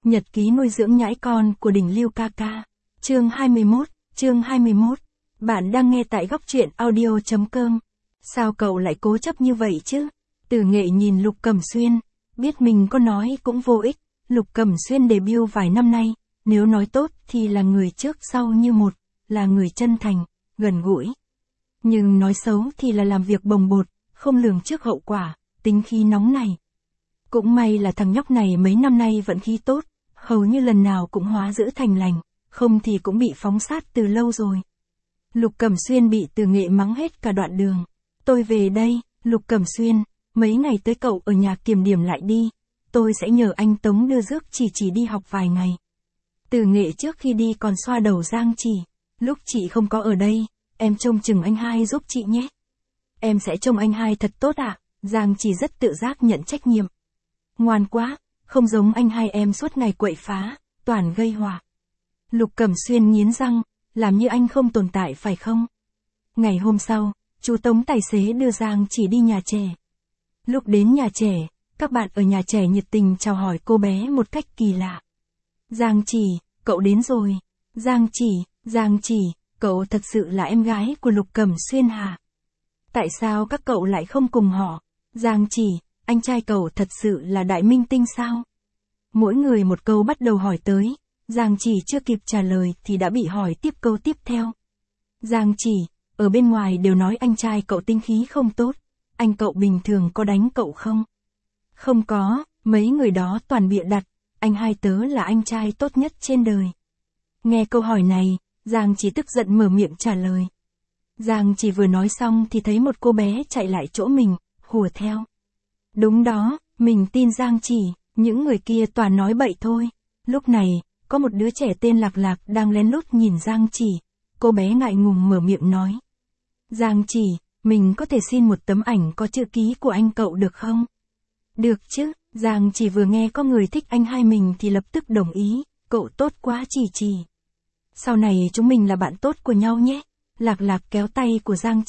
Nhật ký nuôi dưỡng nhãi con của đỉnh Lưu ca ca. Chương 21. Bạn đang nghe tại góc truyện audio.com. Sao cậu lại cố chấp như vậy chứ? Từ Nghệ nhìn Lục Cẩm Xuyên, biết mình có nói cũng vô ích. Lục Cẩm Xuyên debut vài năm nay, nếu nói tốt thì là người trước sau như một, là người chân thành, gần gũi. Nhưng nói xấu thì là làm việc bồng bột, không lường trước hậu quả, tính khí nóng này. Cũng may là thằng nhóc này mấy năm nay vận khí tốt, hầu như lần nào cũng hóa dữ thành lành, không thì cũng bị phóng sát từ lâu rồi. Lục Cẩm Xuyên bị Từ Nghệ mắng hết cả đoạn đường. Tôi về đây, Lục Cẩm Xuyên, mấy ngày tới cậu ở nhà kiểm điểm lại đi, tôi sẽ nhờ anh Tống đưa rước chỉ đi học vài ngày. Từ Nghệ trước khi đi còn xoa đầu Giang Chỉ, lúc chị không có ở đây, em trông chừng anh hai giúp chị nhé. Em sẽ trông anh hai thật tốt ạ. Giang Chỉ rất tự giác nhận trách nhiệm. Ngoan quá, không giống anh hai em suốt ngày quậy phá, toàn gây họa. Lục Cẩm Xuyên nghiến răng, làm như anh không tồn tại phải không? Ngày hôm sau, chú Tống tài xế đưa Giang Chỉ đi nhà trẻ. Lúc đến nhà trẻ, các bạn ở nhà trẻ nhiệt tình chào hỏi cô bé một cách kỳ lạ. Giang Chỉ, cậu đến rồi. Giang Chỉ, cậu thật sự là em gái của Lục Cẩm Xuyên hả? Tại sao các cậu lại không cùng họ? Giang Chỉ, anh trai cậu thật sự là đại minh tinh sao? Mỗi người một câu bắt đầu hỏi tới, Giang Chỉ chưa kịp trả lời thì đã bị hỏi tiếp câu tiếp theo. Giang Chỉ, ở bên ngoài đều nói anh trai cậu tinh khí không tốt, anh cậu bình thường có đánh cậu không? Không có, mấy người đó toàn bịa đặt, anh hai tớ là anh trai tốt nhất trên đời. Nghe câu hỏi này, Giang Chỉ tức giận mở miệng trả lời. Giang Chỉ vừa nói xong thì thấy một cô bé chạy lại chỗ mình, hùa theo. Đúng đó, mình tin Giang Chỉ, những người kia toàn nói bậy thôi. Lúc này, có một đứa trẻ tên Lạc Lạc đang lén lút nhìn Giang Chỉ. Cô bé ngại ngùng mở miệng nói. Giang Chỉ, mình có thể xin một tấm ảnh có chữ ký của anh cậu được không? Được chứ, Giang Chỉ vừa nghe có người thích anh hai mình thì lập tức đồng ý, cậu tốt quá Chỉ. Sau này chúng mình là bạn tốt của nhau nhé. Lạc Lạc kéo tay của Giang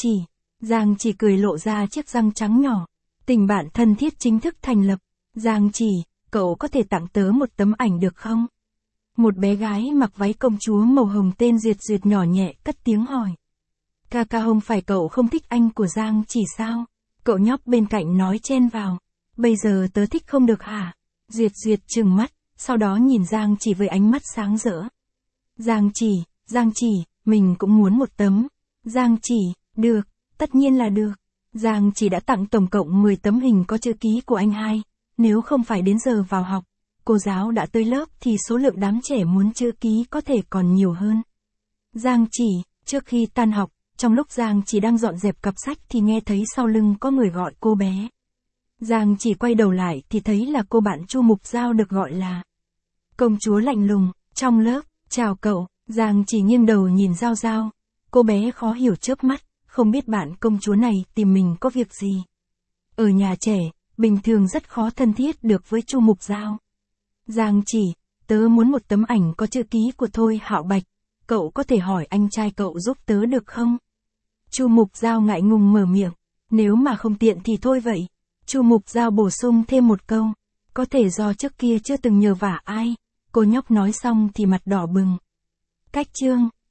Chỉ cười lộ ra chiếc răng trắng nhỏ. Tình bạn thân thiết chính thức thành lập. Giang Chỉ, cậu có thể tặng tớ một tấm ảnh được không? Một bé gái mặc váy công chúa màu hồng tên Duyệt nhỏ nhẹ cất tiếng hỏi. Ca ca không phải cậu không thích anh của Giang Chỉ sao? Cậu nhóc bên cạnh nói chen vào. Bây giờ tớ thích không được hả? Duyệt trừng mắt, sau đó nhìn Giang Chỉ với ánh mắt sáng rỡ. Giang Chỉ, mình cũng muốn một tấm. Giang Chỉ, được, tất nhiên là được. Giang Chỉ đã tặng tổng cộng 10 tấm hình có chữ ký của anh hai. Nếu không phải đến giờ vào học, cô giáo đã tới lớp thì số lượng đám trẻ muốn chữ ký có thể còn nhiều hơn. Giang Chỉ, trước khi tan học, trong lúc Giang Chỉ đang dọn dẹp cặp sách thì nghe thấy sau lưng có người gọi cô bé. Giang Chỉ quay đầu lại thì thấy là cô bạn Chu Mục Giao được gọi là. Công chúa lạnh lùng, trong lớp, chào cậu. Giang Chỉ nghiêng đầu nhìn Giao. Cô bé khó hiểu chớp mắt, không biết bạn công chúa này tìm mình có việc gì. Ở nhà trẻ, bình thường rất khó thân thiết được với Chu Mục Giao. Giang Chỉ, tớ muốn một tấm ảnh có chữ ký của Thôi Hạo Bạch, cậu có thể hỏi anh trai cậu giúp tớ được không? Chu Mục Giao ngại ngùng mở miệng, nếu mà không tiện thì thôi vậy. Chu Mục Giao bổ sung thêm một câu, có thể do trước kia chưa từng nhờ vả ai. Cô nhóc nói xong thì mặt đỏ bừng. Cách chương